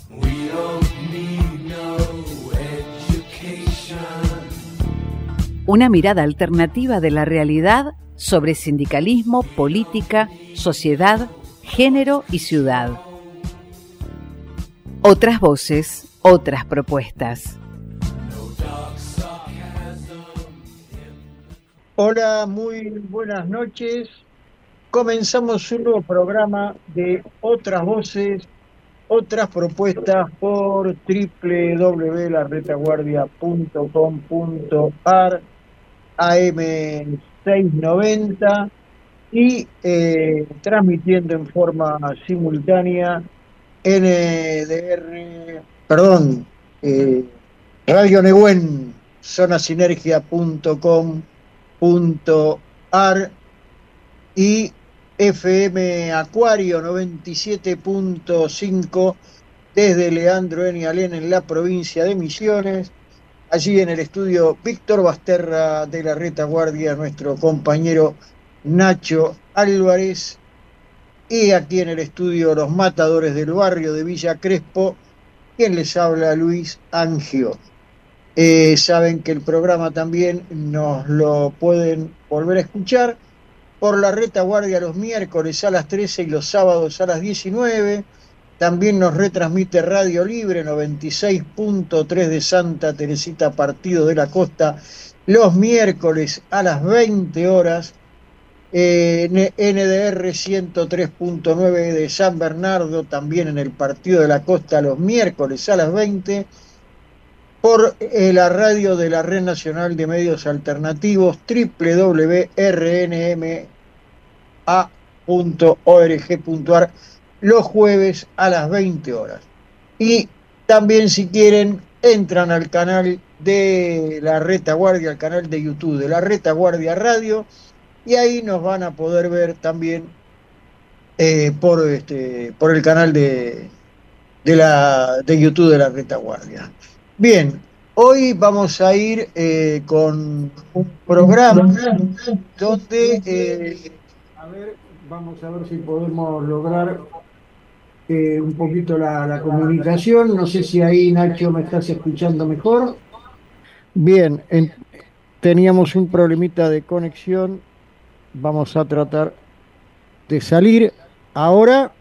We don't need no education. Una mirada alternativa de la realidad sobre sindicalismo, política, sociedad, género y ciudad. Otras voces, otras propuestas. Hola, muy buenas noches. Comenzamos un nuevo programa de Otras Voces, Otras Propuestas por www.laretaguardia.com.ar, AM690 y transmitiendo en forma simultánea Radio Nehuen, zonasinergia.com.ar y FM Acuario 97.5 desde Leandro N. Alén en la provincia de Misiones. Allí en el estudio Víctor Basterra de la Retaguardia, nuestro compañero Nacho Álvarez. Y aquí en el estudio Los Matadores del Barrio de Villa Crespo, quien les habla, Luis Angio. Saben que el programa también nos lo pueden volver a escuchar por la Retaguardia los miércoles a las 13 y los sábados a las 19. También nos retransmite Radio Libre 96.3 de Santa Teresita, Partido de la Costa, los miércoles a las 20 horas. NDR 103.9 de San Bernardo, también en el Partido de la Costa, los miércoles a las 20. Por la radio de la Red Nacional de Medios Alternativos, www.rnma.org.ar, los jueves a las 20 horas. Y también, si quieren, entran al canal de la Retaguardia, al canal de YouTube de la Retaguardia Radio, y ahí nos van a poder ver también por el canal de YouTube de la Retaguardia. Bien, hoy vamos a ir con un programa donde vamos a ver si podemos lograr un poquito la comunicación. No sé si ahí, Nacho, me estás escuchando mejor. Bien, teníamos un problemita de conexión. Vamos a tratar de salir. ¿Ahora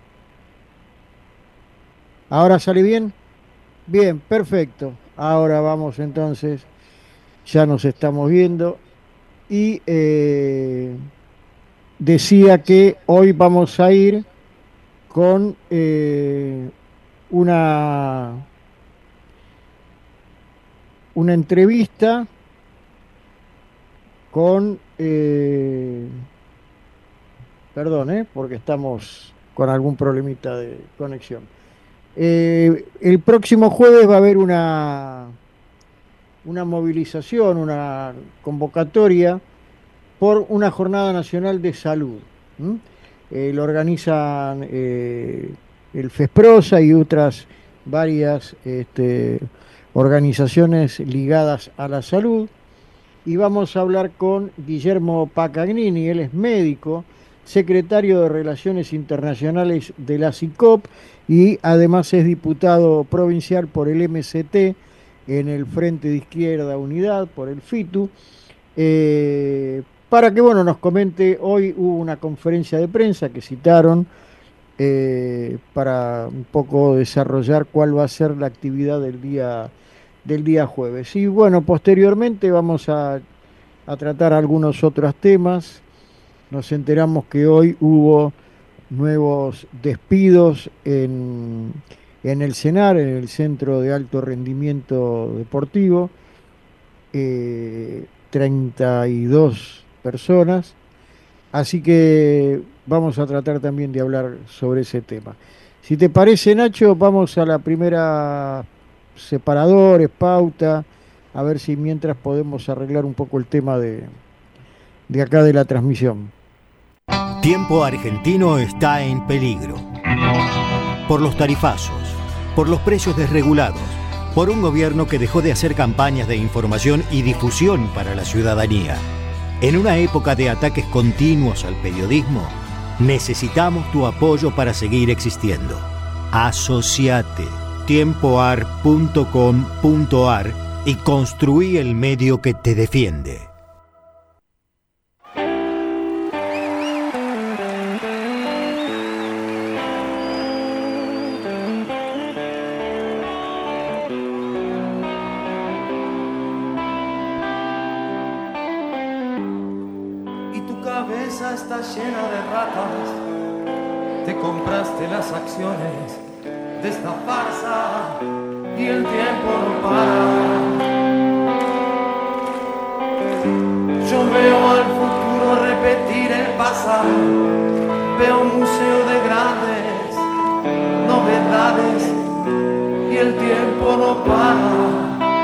sale bien? Bien, perfecto. Ahora vamos entonces, ya nos estamos viendo. Y decía que hoy vamos a ir con una entrevista con... porque estamos con algún problemita de conexión. El próximo jueves va a haber una movilización, una convocatoria por una jornada nacional de salud. Lo organizan el FESPROSA y otras varias organizaciones ligadas a la salud. Y vamos a hablar con Guillermo Pacagnini, él es médico, secretario de Relaciones Internacionales de la CICOP y además es diputado provincial por el MCT en el Frente de Izquierda Unidad, por el FITU, para que nos comente. Hoy hubo una conferencia de prensa que citaron para un poco desarrollar cuál va a ser la actividad del día jueves. Y posteriormente vamos a tratar algunos otros temas. Nos enteramos que hoy hubo nuevos despidos en el CENAR, en el Centro de Alto Rendimiento Deportivo, 32 personas, así que vamos a tratar también de hablar sobre ese tema. Si te parece, Nacho, vamos a la primera separadores, pauta, a ver si mientras podemos arreglar un poco el tema de acá de la transmisión. Tiempo Argentino está en peligro. Por los tarifazos, por los precios desregulados, por un gobierno que dejó de hacer campañas de información y difusión para la ciudadanía. En una época de ataques continuos al periodismo, necesitamos tu apoyo para seguir existiendo. Asociate. tiempoar.com.ar y construí el medio que te defiende. Está llena de ratas, te compraste las acciones de esta farsa y el tiempo no para. Yo veo al futuro repetir el pasado, veo un museo de grandes novedades y el tiempo no para.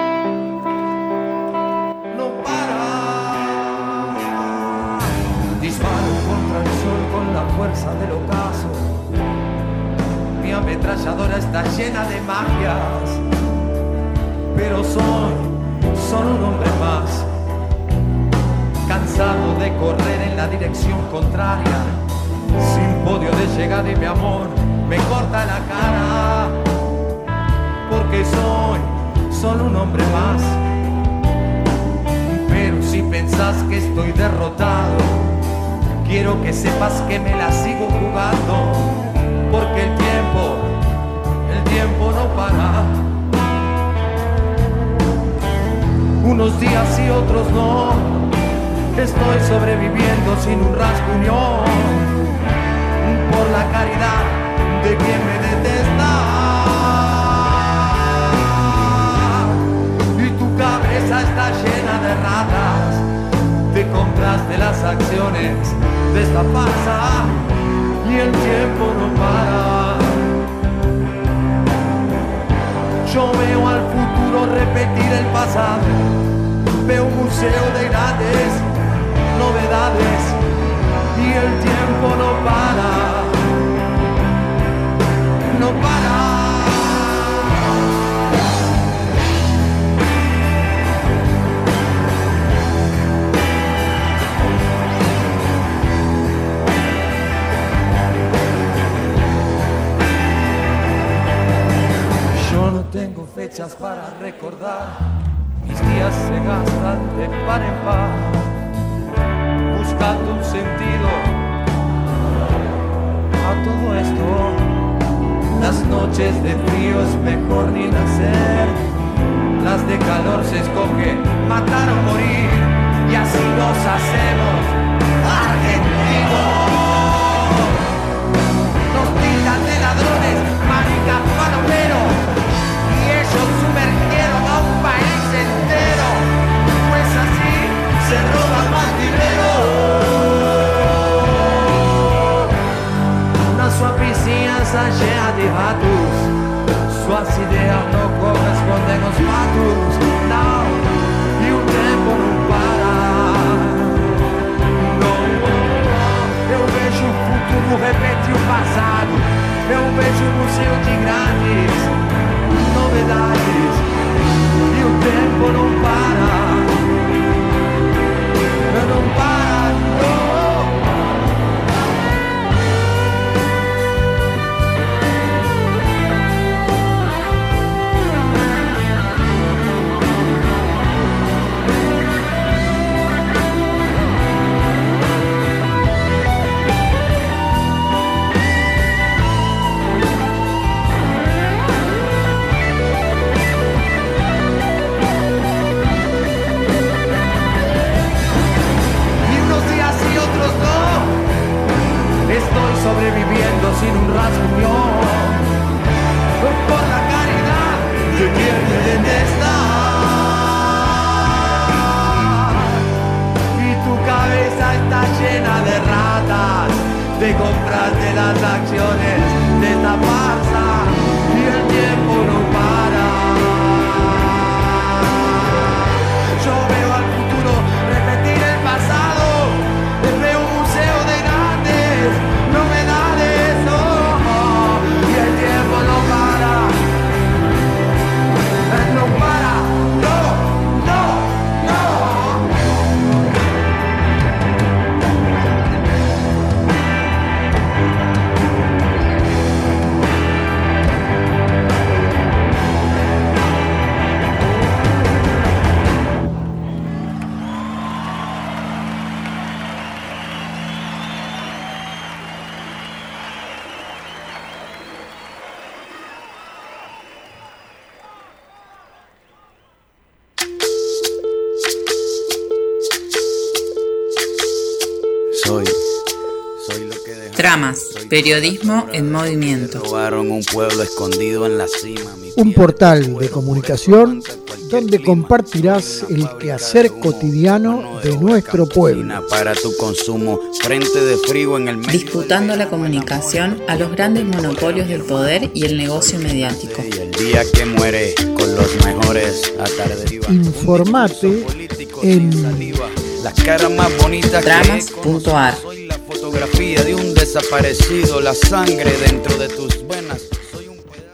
Fuerza del ocaso, mi ametralladora está llena de magias, pero soy solo un hombre más, cansado de correr en la dirección contraria, sin podio de llegar y mi amor me corta la cara, porque soy solo un hombre más. Pero si pensás que estoy derrotado, quiero que sepas que me la sigo jugando, porque el tiempo no para. Unos días y otros no, estoy sobreviviendo sin un rasguño, por la caridad de quien me detesta. Y tu cabeza está llena de ratas, te compraste las acciones de esta farsa y el tiempo no para. Yo veo al futuro repetir el pasado, veo un museo de grandes novedades y el tiempo no para, no para. Tengo fechas para recordar, mis días se gastan de par en par, buscando un sentido a todo esto. Las noches de frío es mejor ni nacer, las de calor se escoge matar o morir, y así nos hacemos argentinos. Nos tildan de ladrones, maricas, palomeros, sumergieron a un país entero, pues así se roba más dinero. Na sua vizinhança cheia de ratos, suas ideias não correspondem aos fatos, não, e o tempo não para. Não, eu vejo o futuro repetir o passado, eu vejo um museu de grandes novedades e o tempo não para, não para, não. Sobreviviendo sin un rasguño, por la caridad de quien me detesta. Y tu cabeza está llena de ratas, te compraste las acciones de esta farsa y el tiempo no para. Yo veo al futuro repetir el pasado, veo un museo de grandes novedades, oh, y el tiempo no para, no para, no, no, no. Tramas, periodismo en movimiento. Un portal de comunicación donde compartirás el quehacer cotidiano de nuestro pueblo. Para tu consumo, frente de frío en el medio. Disputando la comunicación a los grandes monopolios del poder y el negocio mediático. Y el día que muere con los mejores atardecidos. Informate en las caras más bonitas. Tramas.ar. Soy la fotografía de un desaparecido, la sangre dentro de tus venas. Soy un pedazo.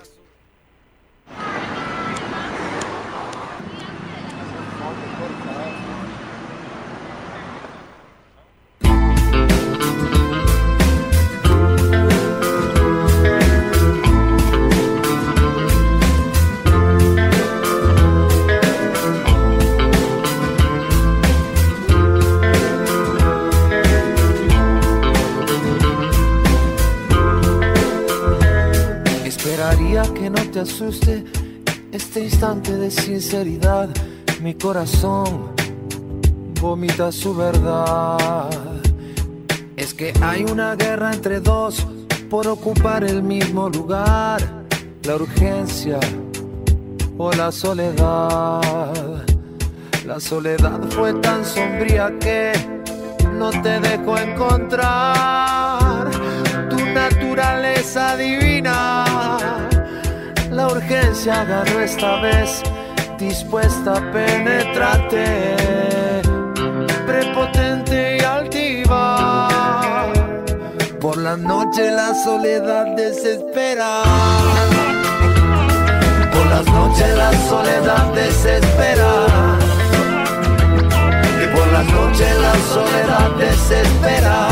Que no te asuste este instante de sinceridad. Mi corazón vomita su verdad. Es que hay una guerra entre dos por ocupar el mismo lugar. La urgencia o la soledad. La soledad fue tan sombría que no te dejó encontrar tu naturaleza divina. La urgencia agarró esta vez, dispuesta a penetrarte, prepotente y altiva. Por la noche la soledad desespera. Por las noches la soledad desespera. Y por las noches la soledad desespera.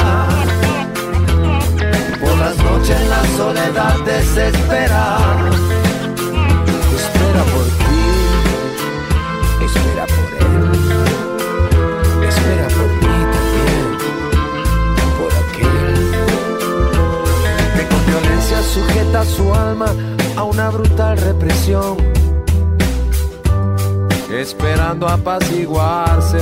Por las noches la soledad desespera. Espera por ti, espera por él, espera por mí también, por aquel que con violencia sujeta su alma a una brutal represión, esperando apaciguarse,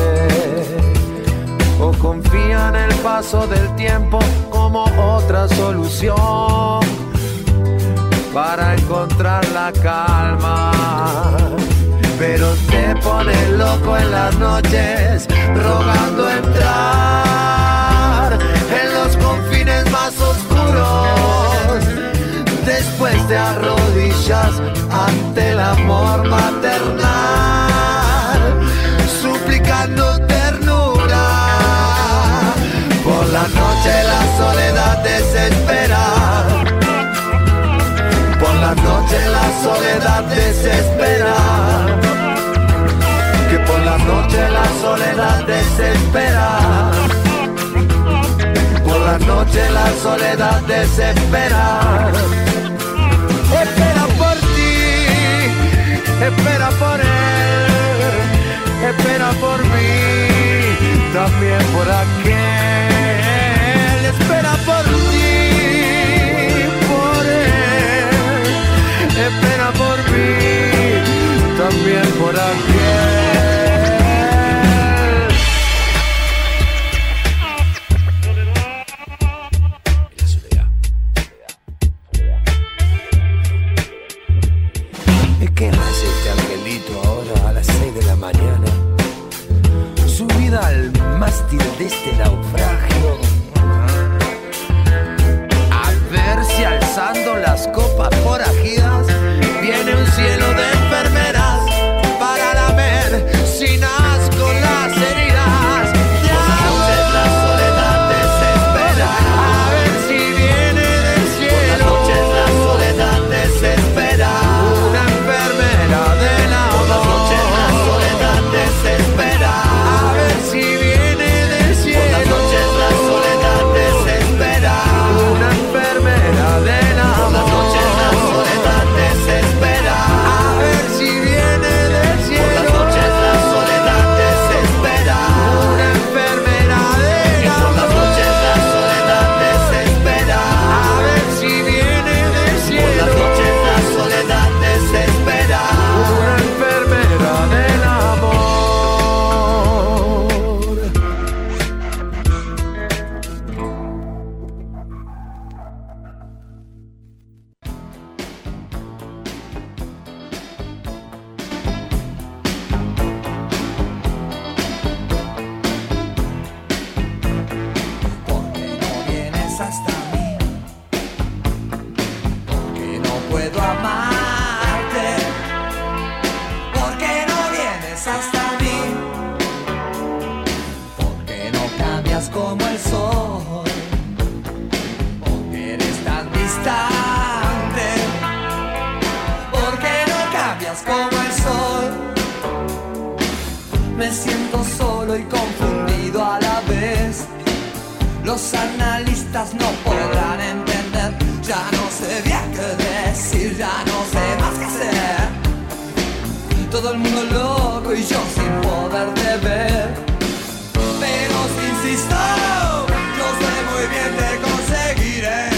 o confía en el paso del tiempo como otra solución para encontrar la calma. Pero te pone loco en las noches, rogando entrar en los confines más oscuros. Después te arrodillas ante el amor maternal, suplicando ternura. Por la noche la soledad desespera. Por la noche la soledad desespera. Que por la noche la soledad desespera. Por la noche la soledad desespera. Espera por ti, espera por él, espera por mí, también por aquel. Espera por ti, espera por mí, también por aquel. ¿Y qué hace este angelito ahora a las 6 de la mañana? Subida al mástil de este naufragio, a ver si alzando las copas forajidas viene un cielo de enfermeras para lamer sin asco las heridas. Por la noche la soledad desespera, a ver si viene del cielo. Por la noche la soledad desespera, una enfermera de la amor. Por la noche la soledad desespera, a ver si viene del cielo. Por y confundido a la vez. Los analistas no podrán entender. Ya no sé bien qué decir, ya no sé más qué hacer. Todo el mundo loco y yo sin poder de ver. Pero si insisto, yo sé muy bien te conseguiré.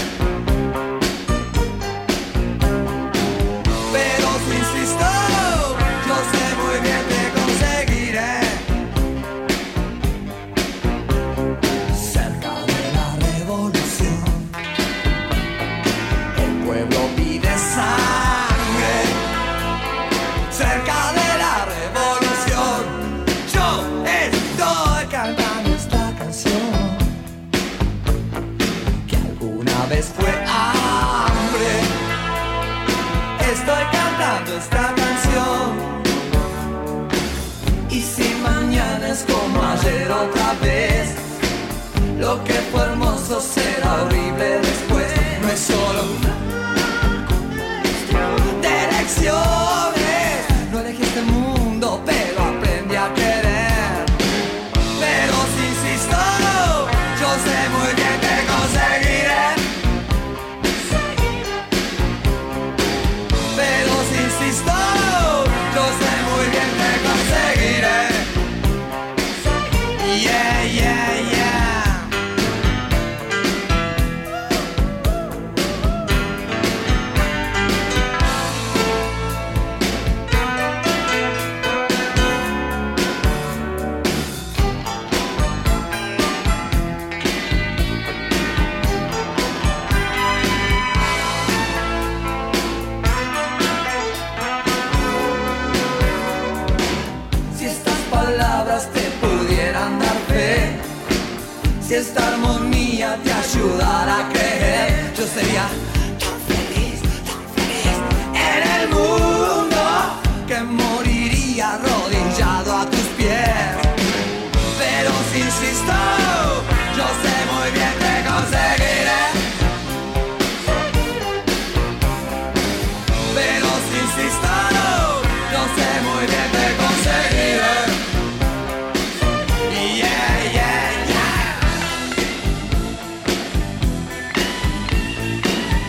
Pero si insisto, yo sé muy bien te conseguiré. Cerca de la revolución, el pueblo pide sangre. Cerca de la revolución, yo estoy cantando esta canción que alguna vez fue hambre. Estoy cantando esta canción, y si mañana es como ayer otra vez, lo que fue hermoso será horrible después. No es solo de elecciones, no elegí este mundo, pero aprendí a querer. Pero si insisto, yo sé muy bien que conseguiré. Pero si insisto, yo sé muy bien que conseguiré. Yeah, yeah, yeah. Si estas palabras te pudieran dar fe, si esta armonía te ayudara a creer, yo sería tan feliz en el mundo que moriría arrodillado a tus pies. Pero si insisto, yo sé muy bien que conseguiré. Pero si insisto, yo sé muy bien que conseguiré. Yeah, yeah, yeah.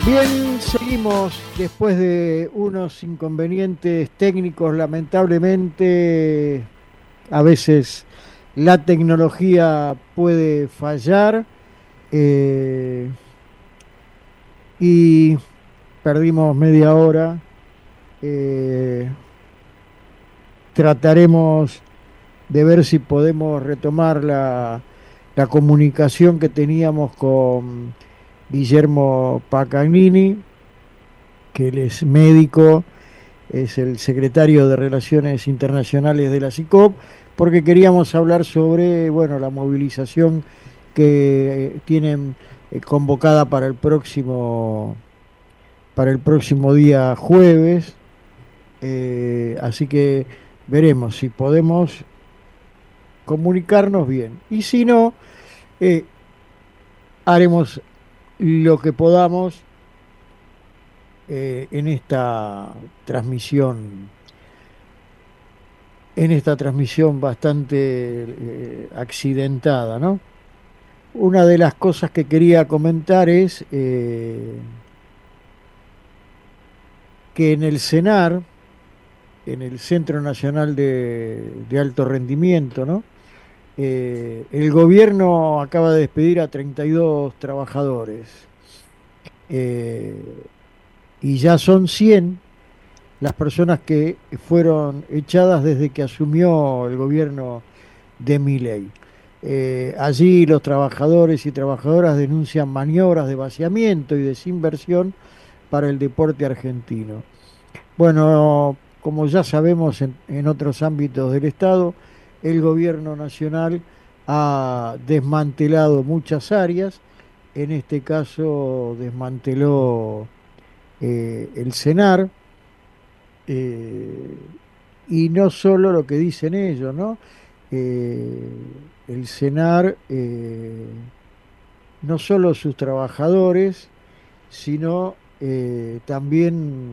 Bien, seguimos después de unos inconvenientes técnicos, lamentablemente a veces la tecnología puede fallar y perdimos media hora. Trataremos de ver si podemos retomar la comunicación que teníamos con Guillermo Pacagnini, que él es médico, es el secretario de Relaciones Internacionales de la SICOP, porque queríamos hablar sobre, bueno, la movilización que tienen convocada para el próximo día jueves. Así que veremos si podemos comunicarnos bien. Y si no, haremos lo que podamos en esta transmisión bastante accidentada, ¿no? Una de las cosas que quería comentar es que en el CENAR, en el Centro Nacional de Alto Rendimiento, ¿no? El gobierno acaba de despedir a 32 trabajadores y ya son 100 las personas que fueron echadas desde que asumió el gobierno de Milei. Allí los trabajadores y trabajadoras denuncian maniobras de vaciamiento y desinversión para el deporte argentino. Bueno, como ya sabemos en otros ámbitos del Estado, el gobierno nacional ha desmantelado muchas áreas, en este caso desmanteló el CENAR, y no solo lo que dicen ellos, ¿no? El CENAR, no solo sus trabajadores, sino también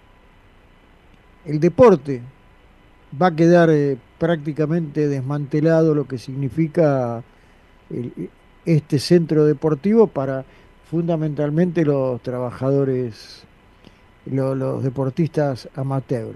el deporte. Va a quedar prácticamente desmantelado, lo que significa este centro deportivo para fundamentalmente los trabajadores, los deportistas amateurs.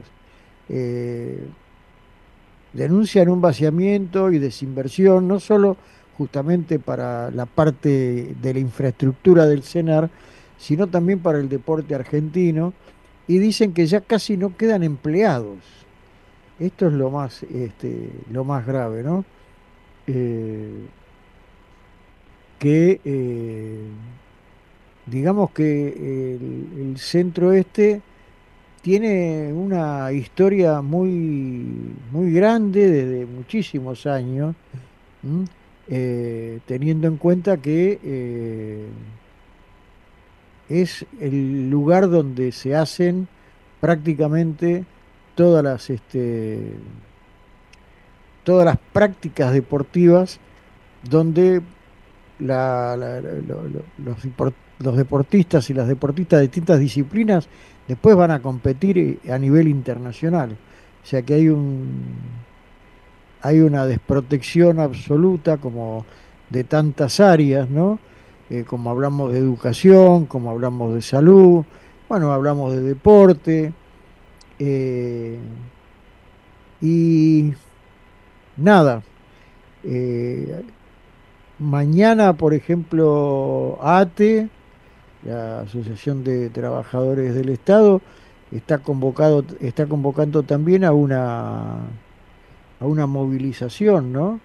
Denuncian un vaciamiento y desinversión, no solo justamente para la parte de la infraestructura del CENAR, sino también para el deporte argentino, y dicen que ya casi no quedan empleados. Esto es lo más grave, ¿no? Digamos que el centro tiene una historia muy, muy grande desde muchísimos años, teniendo en cuenta que es el lugar donde se hacen prácticamente todas las prácticas deportivas, donde los deportistas y las deportistas de distintas disciplinas después van a competir a nivel internacional. O sea que hay una desprotección absoluta como de tantas áreas, ¿no? Como hablamos de educación, como hablamos de salud, bueno, hablamos de deporte, y nada. Mañana, por ejemplo, ATE, la Asociación de Trabajadores del Estado, está convocando también a una movilización, ¿no?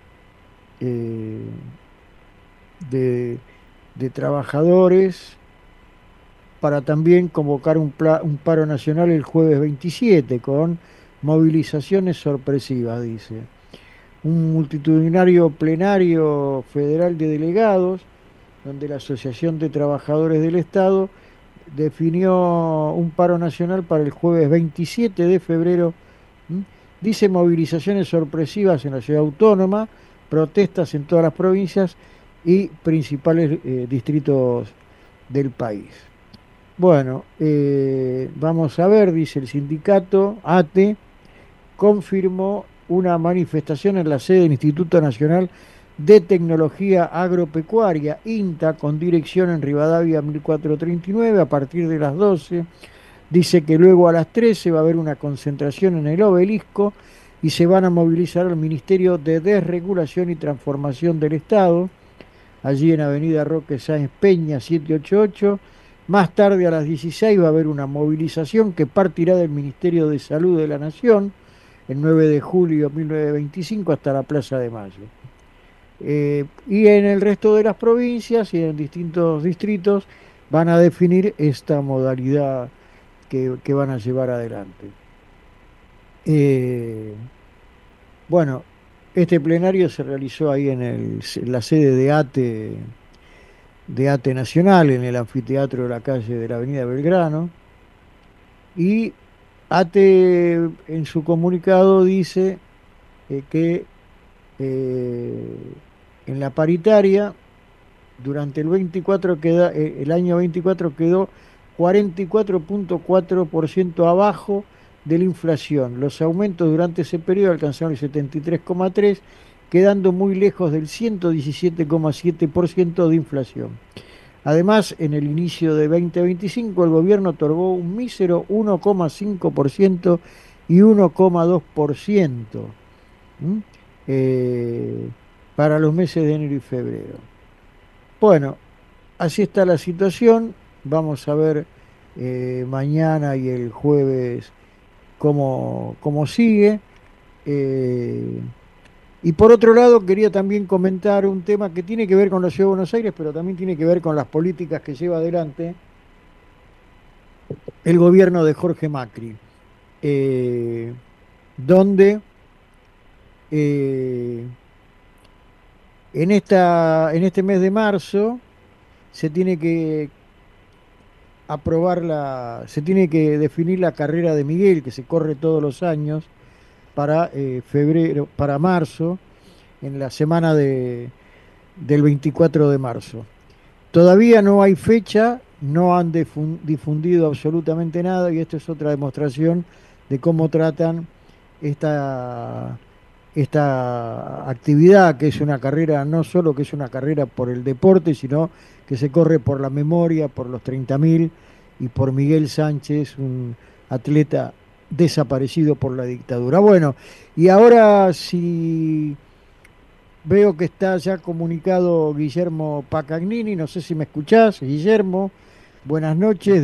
De trabajadores, para también convocar un paro nacional el jueves 27 con movilizaciones sorpresivas, dice. Un multitudinario plenario federal de delegados, donde la Asociación de Trabajadores del Estado definió un paro nacional para el jueves 27 de febrero. Dice movilizaciones sorpresivas en la ciudad autónoma, protestas en todas las provincias y principales distritos del país. Bueno, vamos a ver, dice el sindicato ATE, confirmó una manifestación en la sede del Instituto Nacional de Tecnología Agropecuaria, INTA, con dirección en Rivadavia 1439, a partir de las 12. Dice que luego a las 13 va a haber una concentración en el Obelisco y se van a movilizar al Ministerio de Desregulación y Transformación del Estado, allí en Avenida Roque Sáenz Peña 788. Más tarde a las 16 va a haber una movilización que partirá del Ministerio de Salud de la Nación, el 9 de julio de 1925, hasta la Plaza de Mayo. Y en el resto de las provincias y en distintos distritos van a definir esta modalidad que van a llevar adelante. Eh, bueno, este plenario se realizó ahí en la sede de ATE Nacional, en el anfiteatro de la calle de la Avenida Belgrano, y ATE en su comunicado dice que en la paritaria durante el año 24 quedó 44,4% abajo de la inflación. Los aumentos durante ese periodo alcanzaron el 73,3%, quedando muy lejos del 117,7% de inflación. Además, en el inicio de 2025, el gobierno otorgó un mísero 1,5% y 1,2%, ¿m? Eh, para los meses de enero y febrero. Bueno, así está la situación. Vamos a ver mañana y el jueves cómo sigue. Eh, y por otro lado, quería también comentar un tema que tiene que ver con la Ciudad de Buenos Aires, pero también tiene que ver con las políticas que lleva adelante el gobierno de Jorge Macri, eh, donde eh, en este mes de marzo se tiene que se tiene que definir la carrera de Miguel, que se corre todos los años, para para marzo, en la semana del 24 de marzo. Todavía no hay fecha, no han difundido absolutamente nada, y esto es otra demostración de cómo tratan esta, esta actividad, que es una carrera, no solo que es una carrera por el deporte, sino que se corre por la memoria, por los 30.000 y por Miguel Sánchez, un atleta desaparecido por la dictadura. Bueno, y ahora si veo que está ya comunicado Guillermo Pacagnini, no sé si me escuchás, Guillermo, buenas noches,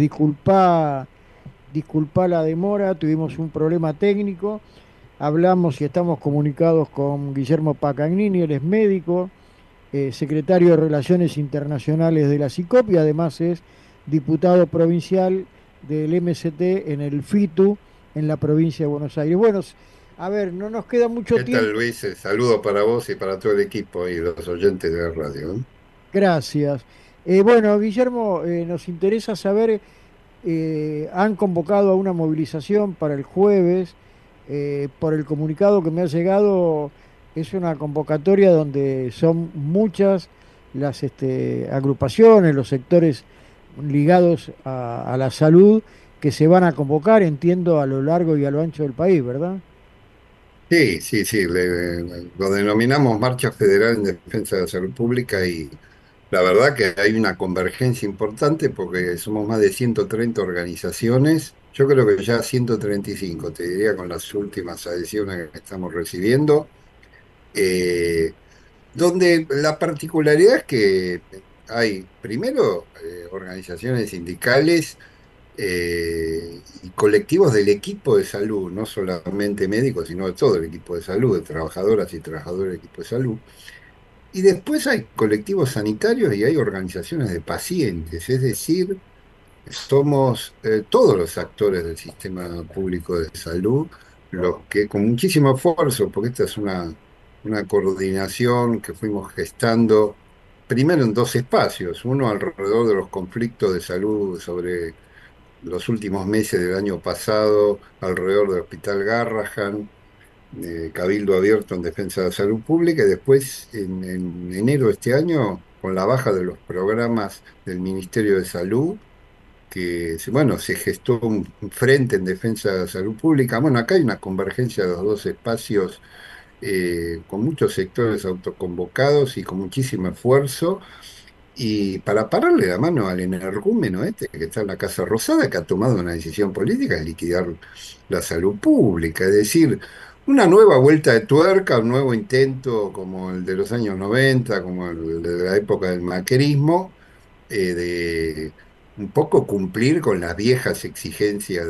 disculpa la demora, tuvimos un problema técnico. Hablamos y estamos comunicados con Guillermo Pacagnini, él es médico, secretario de Relaciones Internacionales de la SICOP y además es diputado provincial del MST en el FITU en la provincia de Buenos Aires. Bueno, a ver, no nos queda mucho ¿Qué tal, tiempo. Luis? Saludo para vos y para todo el equipo y los oyentes de la radio, ¿eh? Gracias. Bueno, Guillermo, nos interesa saber, han convocado a una movilización para el jueves. Por el comunicado que me ha llegado, es una convocatoria donde son muchas las agrupaciones, los sectores ligados a la salud que se van a convocar, entiendo, a lo largo y a lo ancho del país, ¿verdad? Sí, sí, sí, lo denominamos Marcha Federal en Defensa de la Salud Pública y la verdad que hay una convergencia importante porque somos más de 130 organizaciones, yo creo que ya 135, te diría, con las últimas adhesiones que estamos recibiendo, eh, donde la particularidad es que hay, primero, organizaciones sindicales y colectivos del equipo de salud, no solamente médicos, sino de todo el equipo de salud, de trabajadoras y trabajadores del equipo de salud. Y después hay colectivos sanitarios y hay organizaciones de pacientes, es decir, somos todos los actores del sistema público de salud, los que con muchísimo esfuerzo, porque esta es una coordinación que fuimos gestando primero en dos espacios, uno alrededor de los conflictos de salud sobre los últimos meses del año pasado alrededor del Hospital Garrahan, Cabildo Abierto en Defensa de la Salud Pública, y después en enero de este año, con la baja de los programas del Ministerio de Salud, que bueno, se gestó un frente en defensa de la salud pública. Bueno, acá hay una convergencia de los dos espacios con muchos sectores autoconvocados y con muchísimo esfuerzo, y para pararle la mano al energúmeno este que está en la Casa Rosada, que ha tomado una decisión política de liquidar la salud pública, es decir, una nueva vuelta de tuerca, un nuevo intento como el de los años 90, como el de la época del macrismo, de un poco cumplir con las viejas exigencias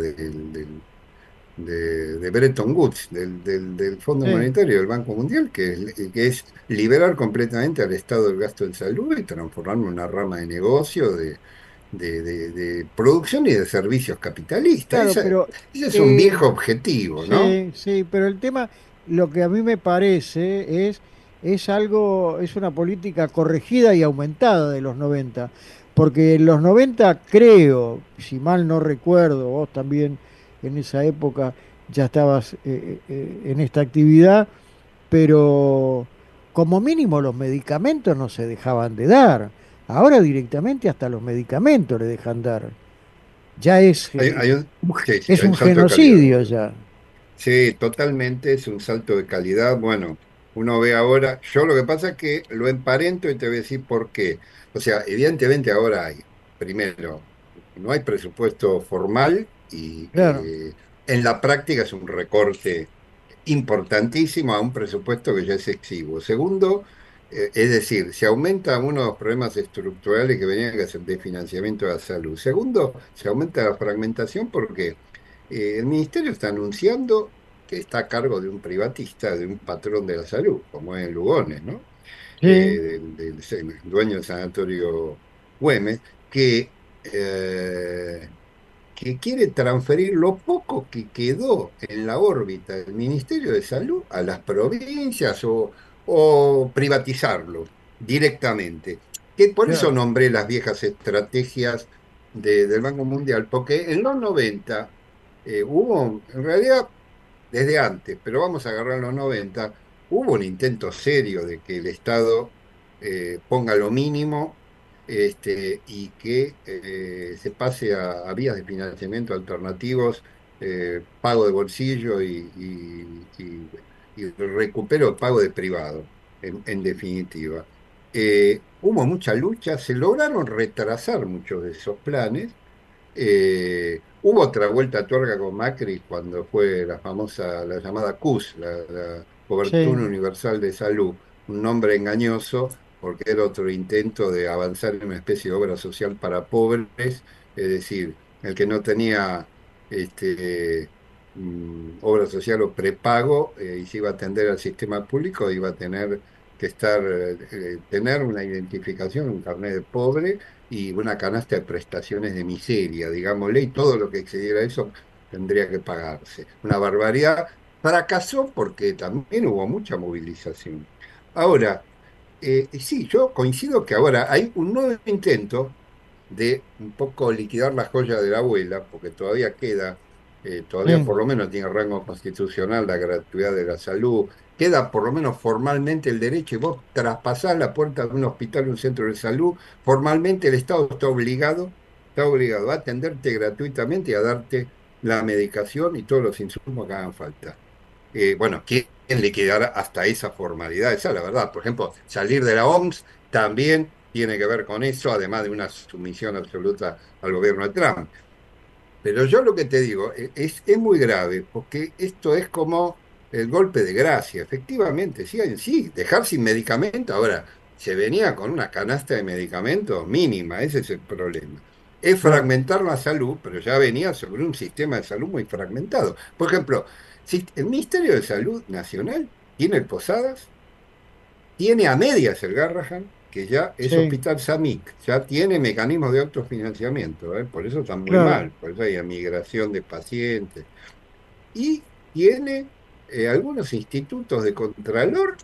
de Bretton Woods, del Fondo Sí. Monetario del Banco Mundial, que es liberar completamente al Estado del gasto en salud y transformarlo en una rama de negocio, de producción y de servicios capitalistas. Claro, pero Ese es un eh, viejo objetivo, ¿no? sí, sí, pero el tema, lo que a mí me parece es algo, es una política corregida y aumentada de los 90, porque en los 90 creo, si mal no recuerdo, vos también en esa época ya estabas en esta actividad, pero como mínimo los medicamentos no se dejaban de dar. Ahora directamente hasta los medicamentos le dejan dar. Ya Sí, sí, es hay un un salto de calidad. genocidio ya. Sí, totalmente, es un salto de calidad. Bueno, uno ve ahora, yo lo que pasa es que lo emparento y te voy a decir por qué. O sea, evidentemente ahora hay, primero, no hay presupuesto formal y Claro. en la práctica es un recorte importantísimo a un presupuesto que ya es exiguo. Segundo, es decir, se aumentan unos problemas estructurales que venían a ser de financiamiento de la salud. Segundo, se aumenta la fragmentación porque el ministerio está anunciando que está a cargo de un privatista, de un patrón de la salud, como es Lugones, ¿no? Sí, Del dueño del sanatorio Güemes, que quiere transferir lo poco que quedó en la órbita del Ministerio de Salud a las provincias o privatizarlo directamente. Que por eso claro. nombré las viejas estrategias del Banco Mundial, porque en los 90 en realidad desde antes, pero vamos a agarrar los 90, hubo un intento serio de que el Estado ponga lo mínimo, y que se pase a vías de financiamiento alternativos, pago de bolsillo y recupero el pago de privado, en definitiva. Hubo mucha lucha, se lograron retrasar muchos de esos planes. Hubo otra vuelta a tuerca con Macri cuando fue la famosa, la llamada CUS, la Cobertura Sí, Universal de Salud, un nombre engañoso porque era otro intento de avanzar en una especie de obra social para pobres, es decir, el que no tenía obra social o prepago, y se iba a atender al sistema público, iba a tener que tener una identificación, un carnet de pobre y una canasta de prestaciones de miseria, digámosle, y todo lo que excediera eso tendría que pagarse. Una barbaridad. Fracasó porque también hubo mucha movilización. Ahora, sí, yo coincido que ahora hay un nuevo intento de un poco liquidar la joya de la abuela, porque todavía queda, todavía sí, por lo menos tiene rango constitucional la gratuidad de la salud, queda por lo menos formalmente el derecho, y vos traspasás la puerta de un hospital o un centro de salud, formalmente el Estado está obligado a atenderte gratuitamente y a darte la medicación y todos los insumos que hagan falta. Bueno, quieren liquidar hasta esa formalidad, esa es la verdad. Por ejemplo, salir de la OMS también tiene que ver con eso, además de una sumisión absoluta al gobierno de Trump. Pero yo lo que te digo es muy grave, porque esto es como el golpe de gracia. Efectivamente, sí, sí, dejar sin medicamento. Ahora, se venía con una canasta de medicamentos mínima, ese es el problema. Es claro. fragmentar la salud, pero ya venía sobre un sistema de salud muy fragmentado. Por ejemplo, si el Ministerio de Salud Nacional tiene el Posadas, tiene a medias el Garrahan, que ya es Sí, Hospital SAMIC, ya tiene mecanismos de autofinanciamiento, ¿eh? Por eso está muy claro. mal, por eso hay migración de pacientes. Y tiene algunos institutos de contralor,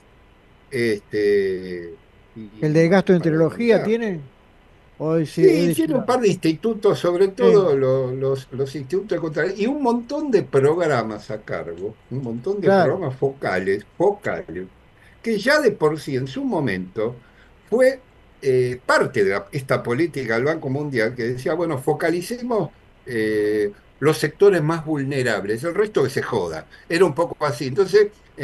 ¿El del gasto de para enterología organizar. tiene? ¿O es Sí, de tiene un ciudad? par de institutos, sobre Sí, todo los institutos de contralor, y un montón de programas a cargo, un montón de claro. programas focales, que ya de por sí en su momento fue parte de esta política del Banco Mundial que decía, bueno, focalicemos los sectores más vulnerables, el resto que se joda. Era un poco así. Entonces,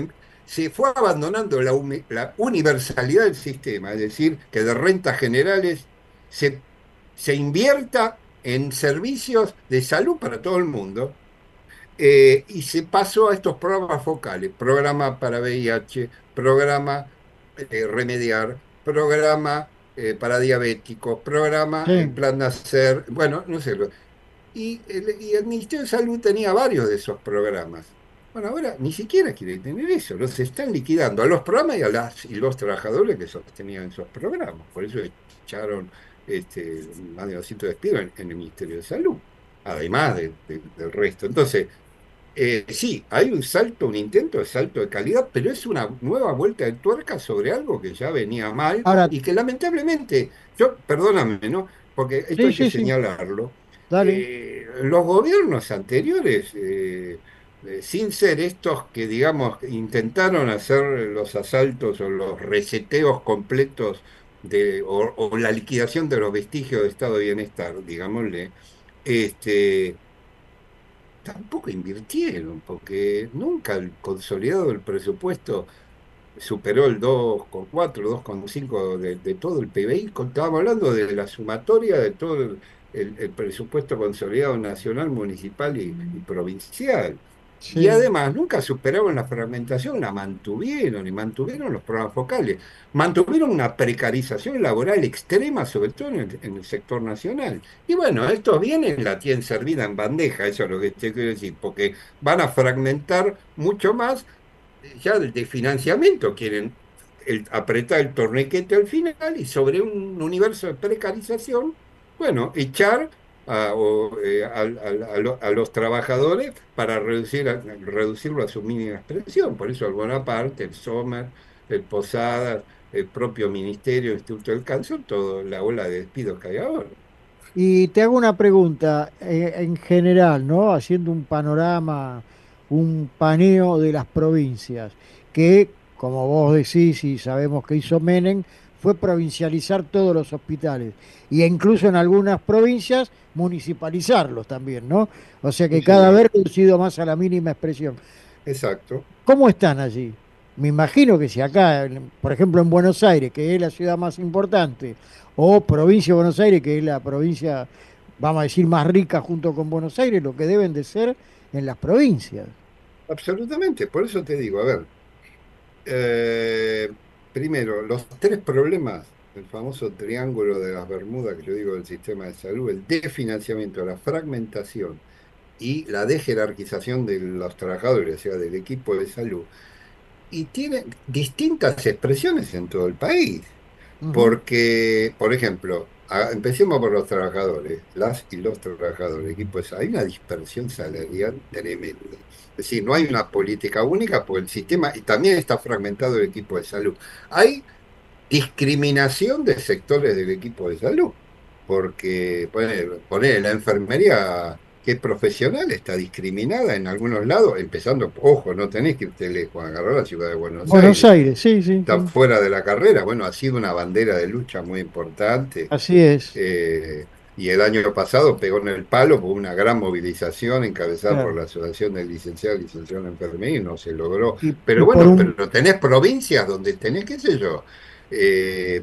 se fue abandonando la universalidad del sistema, es decir, que de rentas generales se, se invierta en servicios de salud para todo el mundo, y se pasó a estos programas focales, programa para VIH, programa Remediar, programa para diabéticos, programa Sí, Plan Nacer, bueno, no sé. Y el Ministerio de Salud tenía varios de esos programas. Bueno, ahora ni siquiera quiere tener eso, los están liquidando a los programas y a las y los trabajadores que sostenían esos programas. Por eso echaron más de 200 despidos en el Ministerio de Salud, además del resto. Entonces, sí, hay un salto, un intento de salto de calidad, pero es una nueva vuelta de tuerca sobre algo que ya venía mal ahora, y que lamentablemente, yo, perdóname, ¿no? Porque esto sí, hay que sí, sí, señalarlo. dale. Los gobiernos anteriores, sin ser estos que, digamos, intentaron hacer los asaltos o los reseteos completos o la liquidación de los vestigios de estado de bienestar, digámosle, este tampoco invirtieron, porque nunca el consolidado del presupuesto superó el 2,4, 2,5 de todo el PBI. Estábamos hablando de la sumatoria de todo el presupuesto consolidado nacional, municipal y provincial. Y Sí. además nunca superaron la fragmentación, la mantuvieron y mantuvieron los programas focales. Mantuvieron una precarización laboral extrema, sobre todo en el sector nacional. Y bueno, estos vienen, la tienen servida en bandeja, eso es lo que te quiero decir, porque van a fragmentar mucho más ya de financiamiento, quieren apretar el torniquete al final y sobre un universo de precarización, bueno, echar a los trabajadores para reducirlo a su mínima expresión. Por eso el Bonaparte, el Sommer, el Posadas, el propio Ministerio, el Instituto del Cáncer, toda la ola de despidos que hay ahora. Y te hago una pregunta, en general, ¿no? Haciendo un panorama, un paneo de las provincias, que, como vos decís y sabemos que hizo Menem, fue provincializar todos los hospitales, y incluso en algunas provincias municipalizarlos también, ¿no? O sea Sí, que cada señor. vez reducido más a la mínima expresión. Exacto. ¿Cómo están allí? Me imagino que si acá, por ejemplo, en Buenos Aires, que es la ciudad más importante, o provincia de Buenos Aires, que es la provincia, vamos a decir, más rica junto con Buenos Aires, lo que deben de ser en las provincias. Absolutamente. Por eso te digo, a ver. Eh, Primero, los tres problemas, el famoso triángulo de las Bermudas que yo digo del sistema de salud, el desfinanciamiento, la fragmentación y la dejerarquización de los trabajadores, o sea, del equipo de salud, y tienen distintas expresiones en todo el país. Ujú. Porque, por ejemplo, empecemos por los trabajadores, las y los trabajadores, equipos, hay una dispersión salarial tremenda. Es decir, no hay una política única porque el sistema, y también está fragmentado el equipo de salud. Hay discriminación de sectores del equipo de salud, porque poner la enfermería que es profesional está discriminada en algunos lados, empezando, ojo, no tenés que irte lejos, agarrar la ciudad de Buenos Buenos Aires Aires, sí, sí, está sí. fuera de la carrera. Bueno, ha sido una bandera de lucha muy importante. Así es, eh, y el año pasado pegó en el palo por una gran movilización encabezada por claro. la Asociación de Licenciados y Licenciados en Enfermería y no se logró. Y Pero por bueno, un, pero tenés provincias donde tenés, qué sé yo, eh,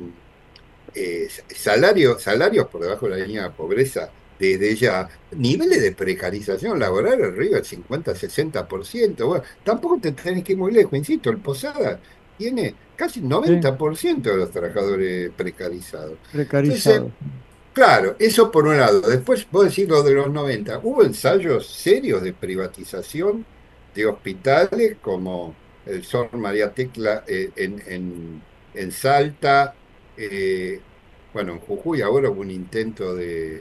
salarios por debajo de la línea de pobreza, desde ya, niveles de precarización laboral arriba del 50-60%. Bueno, tampoco te tenés que ir muy lejos, insisto, el Posada tiene casi el sí, 90% de los trabajadores precarizados. Entonces, precarizado. claro, eso por un lado. Después, vos decís lo de los 90, hubo ensayos serios de privatización de hospitales como el Sor María Tecla en Salta, eh, bueno, en Jujuy ahora hubo un intento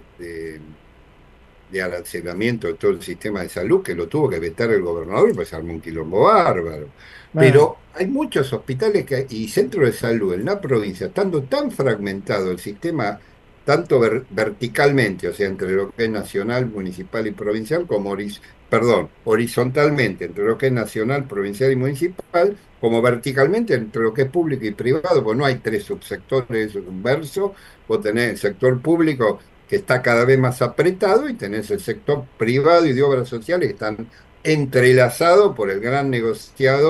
de arancelamiento de todo el sistema de salud que lo tuvo que vetar el gobernador y pues armó un quilombo bárbaro. Bueno, Pero hay muchos hospitales y centros de salud en la provincia, estando tan fragmentado el sistema, tanto verticalmente, o sea, entre lo que es nacional, municipal y provincial, como perdón, horizontalmente, entre lo que es nacional, provincial y municipal, como verticalmente entre lo que es público y privado, pues no hay tres subsectores inversos, vos tenés el sector público que está cada vez más apretado y tenés el sector privado y de obras sociales que están entrelazados por el gran negociado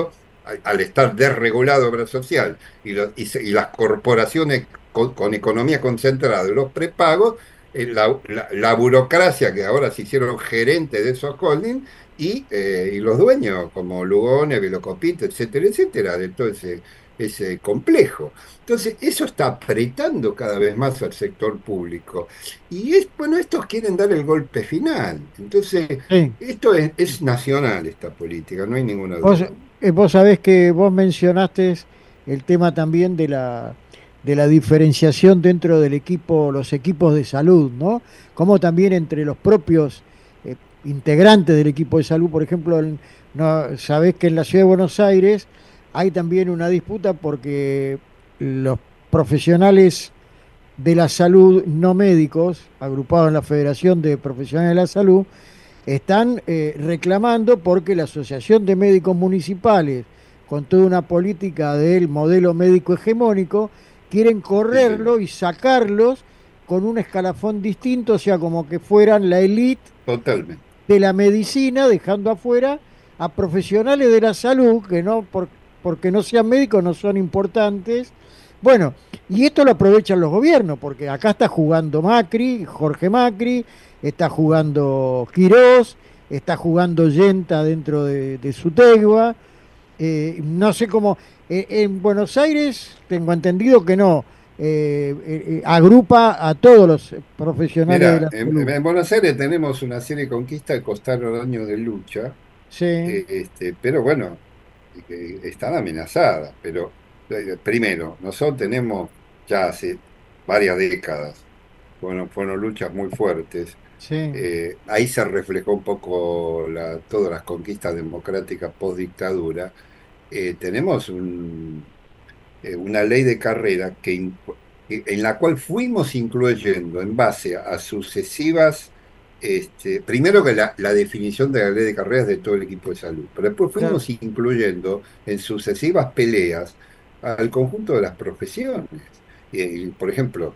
al estar desregulado obra social y las corporaciones con economía concentrada y los prepagos, la burocracia que ahora se hicieron gerentes de esos holdings y los dueños como Lugones, Velocopita, etcétera, etcétera, de todo ese complejo. Entonces, eso está apretando cada vez más al sector público. Y bueno, estos quieren dar el golpe final. Entonces, Sí. esto es nacional, esta política, no hay ninguna Vos, duda. vos sabés que vos mencionaste el tema también de la diferenciación dentro del equipo, los equipos de salud, ¿no? Como también entre los propios integrantes del equipo de salud, por ejemplo, no, sabés que en la ciudad de Buenos Aires hay también una disputa porque los profesionales de la salud no médicos, agrupados en la Federación de Profesionales de la Salud, están reclamando porque la Asociación de Médicos Municipales, con toda una política del modelo médico hegemónico, quieren Sí, sí, correrlo y sacarlos con un escalafón distinto, o sea, como que fueran la élite totalmente. de la medicina, dejando afuera a profesionales de la salud que porque no sean médicos no son importantes. Bueno, y esto lo aprovechan los gobiernos, porque acá está jugando Macri, Jorge Macri, está jugando Quirós, está jugando Yenta dentro de su tegua. No sé cómo. En Buenos Aires tengo entendido que no. Agrupa a todos los profesionales de Mira, la salud. En Buenos Aires tenemos una serie de conquistas que costaron años de lucha, Sí, pero bueno, están amenazadas. Pero primero, nosotros tenemos ya hace varias décadas, bueno, fueron luchas muy fuertes. sí. Ahí se reflejó un poco todas las conquistas democráticas post dictadura. Tenemos una ley de carrera en la cual fuimos incluyendo en base a sucesivas, primero que la definición de la ley de carreras de todo el equipo de salud, pero después Claro. fuimos incluyendo en sucesivas peleas al conjunto de las profesiones. Por ejemplo,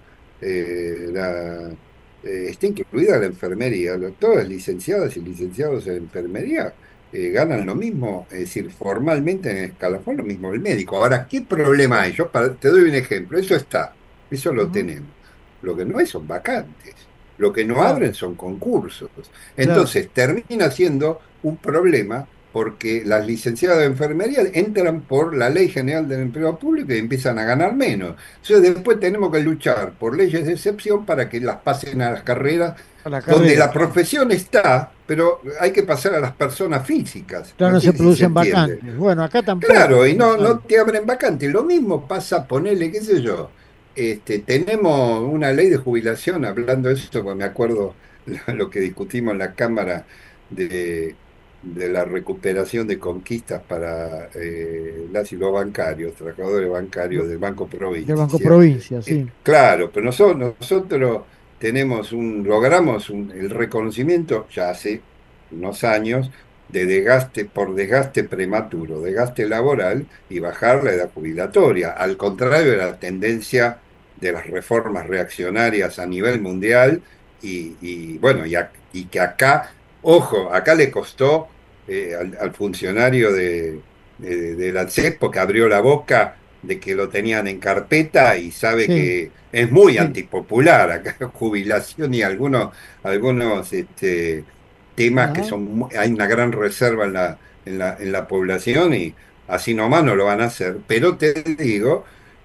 está incluida la enfermería, todas las licenciadas y licenciados en enfermería ganan lo mismo, es decir, formalmente en el escalafón lo mismo el médico. Ahora, ¿qué problema hay? Te doy un ejemplo, eso está, eso lo Ujú. tenemos. Lo que no hay son vacantes, lo que no Claro, abren son concursos. claro. Entonces, termina siendo un problema porque las licenciadas de enfermería entran por la Ley General del Empleo Público y empiezan a ganar menos. Entonces, después tenemos que luchar por leyes de excepción para que las pasen a las carreras A la donde carrera, la claro. profesión está, pero hay que pasar a las personas físicas. Claro, No no se sé si se producen entiende. vacantes. Bueno, acá tampoco, Claro, y vos no sabés. te abren vacante. Lo mismo pasa, ponerle, qué sé yo. Tenemos una ley de jubilación, hablando de esto, porque me acuerdo lo que discutimos en la Cámara de, de la recuperación de conquistas para las y los bancarios, trabajadores bancarios Lo- del Banco Del Banco Provincia. Provincia, sí. Claro, pero nosotros logramos el reconocimiento ya hace unos años de desgaste por desgaste prematuro, desgaste laboral y bajar la edad jubilatoria, al contrario de la tendencia de las reformas reaccionarias a nivel mundial bueno, y que acá, ojo, acá le costó al funcionario de la ANSES porque abrió la boca de que lo tenían en carpeta y sabe Sí, que es muy sí. antipopular acá, jubilación y algunos temas que Ajá. hay una gran reserva en la población y así nomás no lo van a hacer. Pero te digo,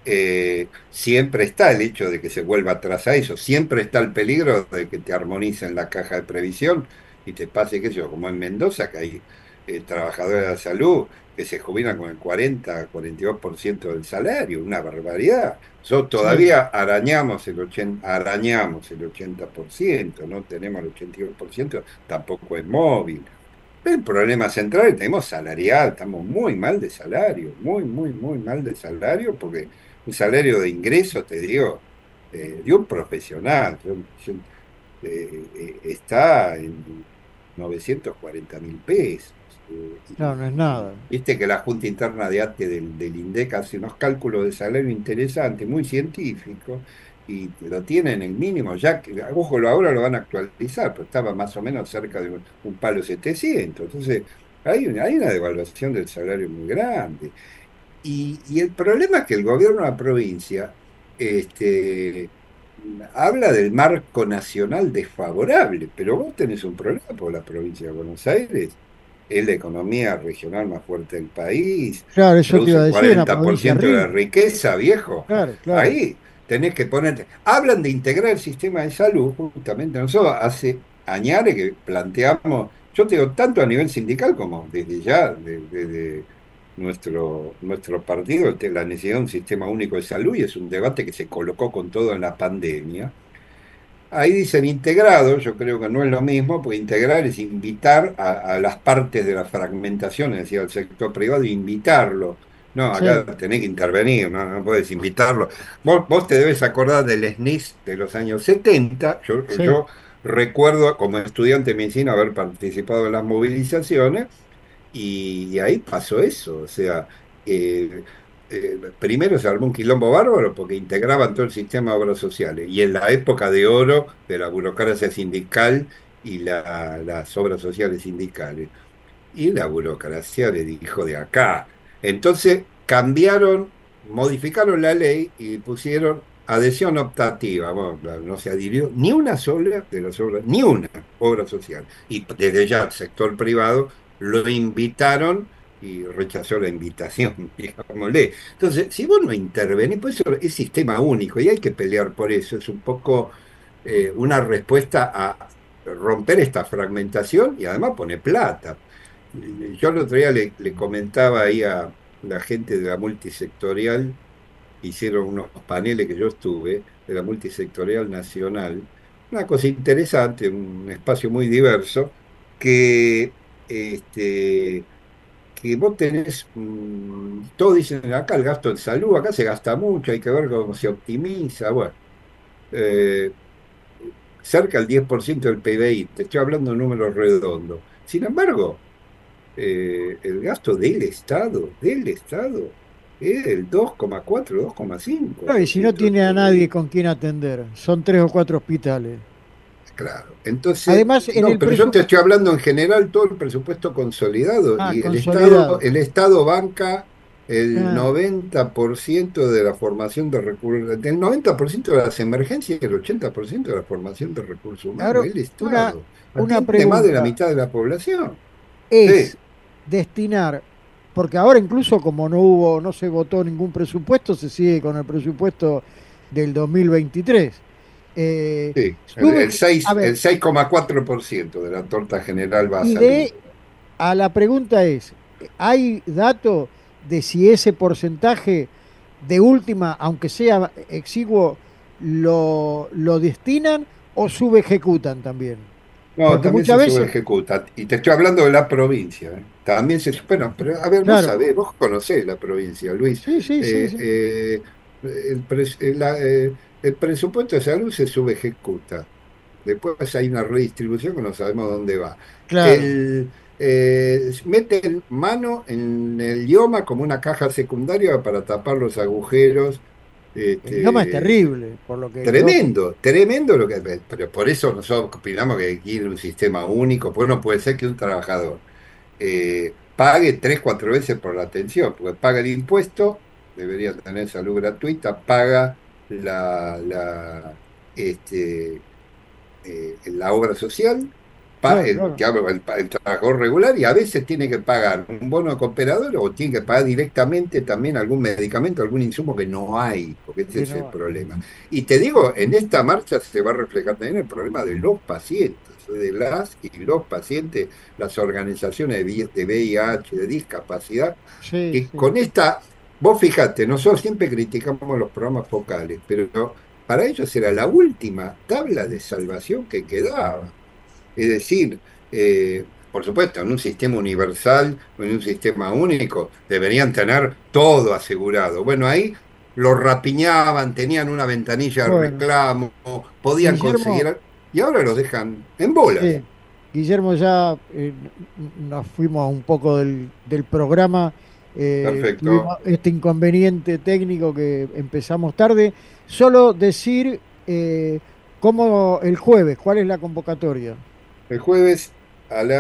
siempre está el hecho de que se vuelva atrás a eso, siempre está el peligro de que te armonicen la caja de previsión y te pase, qué sé yo, como en Mendoza, que hay trabajadores de la salud que se jubilan con el 40-42% del salario, una barbaridad. Nosotros Sí. todavía arañamos el 80%, no tenemos el 82%, tampoco es móvil. Pero el problema central es que tenemos salarial, estamos muy mal de salario, muy, muy, muy mal de salario, porque un salario de ingreso, te digo, de un profesional, está en 940.000 pesos. Claro, no es nada. Viste que la Junta Interna de ATE del INDEC hace unos cálculos de salario interesantes, muy científicos, y lo tienen el mínimo, ya que, ojo, ahora lo van a actualizar, pero estaba más o menos cerca de un palo 700. Entonces, hay una devaluación del salario muy grande. Y el problema es que el gobierno de la provincia este, habla del marco nacional desfavorable, pero vos tenés un problema por la provincia de Buenos Aires. Es la economía regional más fuerte del país, Claro, eso te produce iba a el decir, una cuarenta por provincia ciento de la rica. riqueza, viejo. Claro, claro. Ahí tenés que ponerte. Hablan de integrar el sistema de salud, justamente. Nosotros hace años que planteamos, yo te digo, tanto a nivel sindical como desde ya, desde nuestro partido, la necesidad de un sistema único de salud, y es un debate que se colocó con todo en la pandemia. Ahí dicen integrado, yo creo que no es lo mismo, porque integrar es invitar a las partes de la fragmentación, es decir, al sector privado, invitarlo. No, acá Sí, tenés que intervenir, no puedes invitarlo. Vos te debes acordar del SNIS de los años 70. Yo, sí, yo recuerdo como estudiante de medicina haber participado en las movilizaciones y ahí pasó eso. O sea, eh, primero se armó un quilombo bárbaro porque integraban todo el sistema de obras sociales. Y en la época de oro de la burocracia sindical y las obras sociales sindicales. Y la burocracia le dijo de acá. Entonces cambiaron, modificaron la ley y pusieron adhesión optativa. Bueno, no se adhirió ni una sola de las obras, ni una obra social. Y desde ya el sector privado lo invitaron y rechazó la invitación, digámosle. Entonces, si vos no intervenís, pues eso es sistema único y hay que pelear por eso. Es un poco una respuesta a romper esta fragmentación y además pone plata. Yo el otro día le comentaba ahí a la gente de la multisectorial, hicieron unos paneles que yo estuve, de la multisectorial nacional, una cosa interesante, un espacio muy diverso, que, este, que vos tenés, todos dicen acá el gasto en salud, acá se gasta mucho, hay que ver cómo se optimiza, bueno, eh, cerca del 10% del PBI, te estoy hablando de números redondos. Sin embargo, el gasto del Estado, es el 2,4, 2,5 claro, y por si no ciento del tiene a nadie PBI. con quien atender, son 3 o 4 hospitales. Claro. Entonces, Además, en no, el pero yo te presupuesto, estoy hablando en general todo el presupuesto consolidado y el Estado, consolidado. el Estado banca el Ah, 90% de la formación de recursos, del 90% de las emergencias y el 80% de la formación de recursos humanos. ahora, El una, Estado una atiende más de la pregunta mitad de la población. Sí, es destinar, porque ahora incluso como no se votó ningún presupuesto, se sigue con el presupuesto del 2023. sí, Sube, a el ver, 6,4% de la torta general va a y salud. a la pregunta es, ¿hay dato de si ese porcentaje de última, aunque sea exiguo, lo destinan o subejecutan también? No, Porque también muchas se veces, subejecuta. Y te estoy hablando de la provincia. También bueno, pero a ver, vos claro, sabés, vos conocés la provincia, Luis. sí, sí, sí, Eh, sí, eh, el presupuesto de salud se subejecuta. Después hay una redistribución que no sabemos dónde va. claro. Meten mano en el IOMA como una caja secundaria para tapar los agujeros. El idioma es este, terrible, por lo que yo... Tremendo, tremendo lo que. Pero por eso nosotros opinamos que hay que ir a un sistema único, pues no puede ser que un trabajador pague 3, 4 veces por la atención, porque paga el impuesto, debería tener salud gratuita, paga este, la obra social, Claro, el, claro. que hablo, el trabajador regular, y a veces tiene que pagar un bono de cooperador o tiene que pagar directamente también algún medicamento, algún insumo que no hay, porque ese Que es el no, problema. Y te digo, en esta marcha se va a reflejar también el problema de los pacientes, de las y los pacientes, las organizaciones de VIH, de discapacidad, sí, que sí. con esta, vos fíjate, nosotros siempre criticamos los programas focales, pero para ellos era la última tabla de salvación que quedaba. Es decir, por supuesto, en un sistema universal, en un sistema único, deberían tener todo asegurado. Bueno, ahí lo rapiñaban, tenían una ventanilla de Bueno, reclamo, podían Guillermo, conseguir, y ahora los dejan en bolas. sí, Guillermo, ya nos fuimos un poco del programa. Tuvimos Perfecto. este inconveniente técnico que empezamos tarde. Solo decir cómo el jueves, cuál es la convocatoria. El jueves a las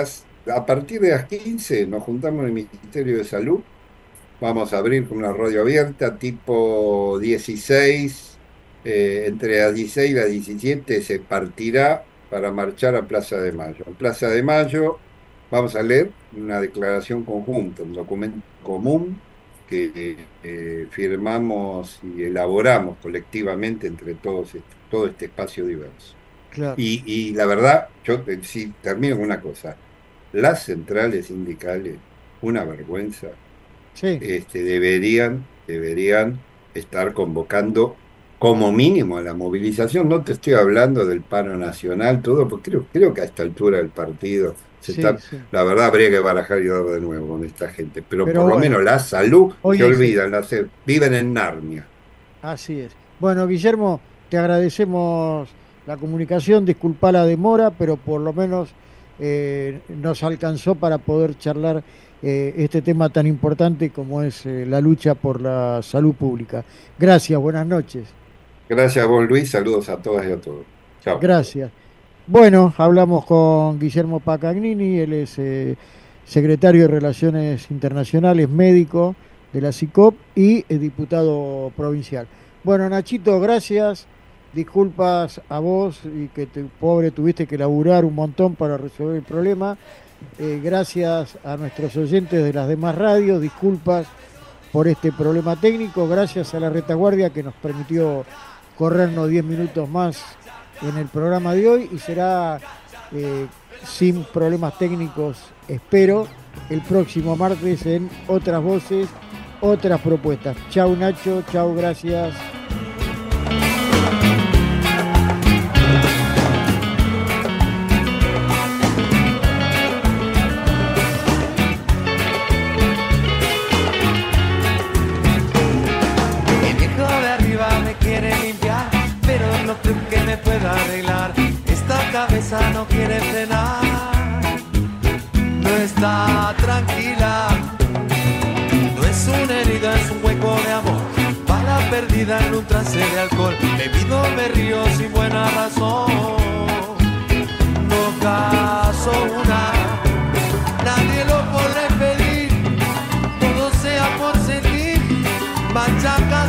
a partir de las 15 nos juntamos en el Ministerio de Salud. Vamos a abrir con una radio abierta tipo 16, entre las 16 y las 17 se partirá para marchar a Plaza de Mayo. En Plaza de Mayo vamos a leer una declaración conjunta, un documento común que firmamos y elaboramos colectivamente entre todos, todo este espacio diverso. Claro. Y la verdad, yo sí, termino con una cosa. Las centrales sindicales, una vergüenza, Sí, deberían estar convocando como mínimo a la movilización. No te estoy hablando del paro nacional, todo, porque creo que a esta altura del partido sí, sí. la verdad habría que barajar y dar de nuevo con esta gente. Pero Pero por lo bueno, menos la salud hoy se es olvidan, viven en Narnia. así es. Bueno, Guillermo, te agradecemos la comunicación, disculpa la demora, pero por lo menos nos alcanzó para poder charlar este tema tan importante como es la lucha por la salud pública. Gracias, buenas noches. Gracias a vos, Luis. Saludos a todas y a todos. Chao. Gracias. Bueno, hablamos con Guillermo Pacagnini, él es secretario de Relaciones Internacionales, médico de la SICOP y diputado provincial. Bueno, Nachito, gracias. Disculpas a vos y que pobre tuviste que laburar un montón para resolver el problema. Gracias a nuestros oyentes de las demás radios, disculpas por este problema técnico. Gracias a la retaguardia que nos permitió corrernos 10 minutos más en el programa de hoy y será sin problemas técnicos, espero, el próximo martes en Otras Voces, Otras Propuestas. Chau Nacho, chau, gracias. El viejo de arriba me quiere limpiar, pero no creo que me pueda arreglar. Esta cabeza no quiere frenar, no está tranquila. No es una herida, es un hueco de amor, bala perdida en un trance de alcohol. Bebido me río sin buena razón, no caso una, nadie lo podrá impedir, todo sea por sentir, machaca.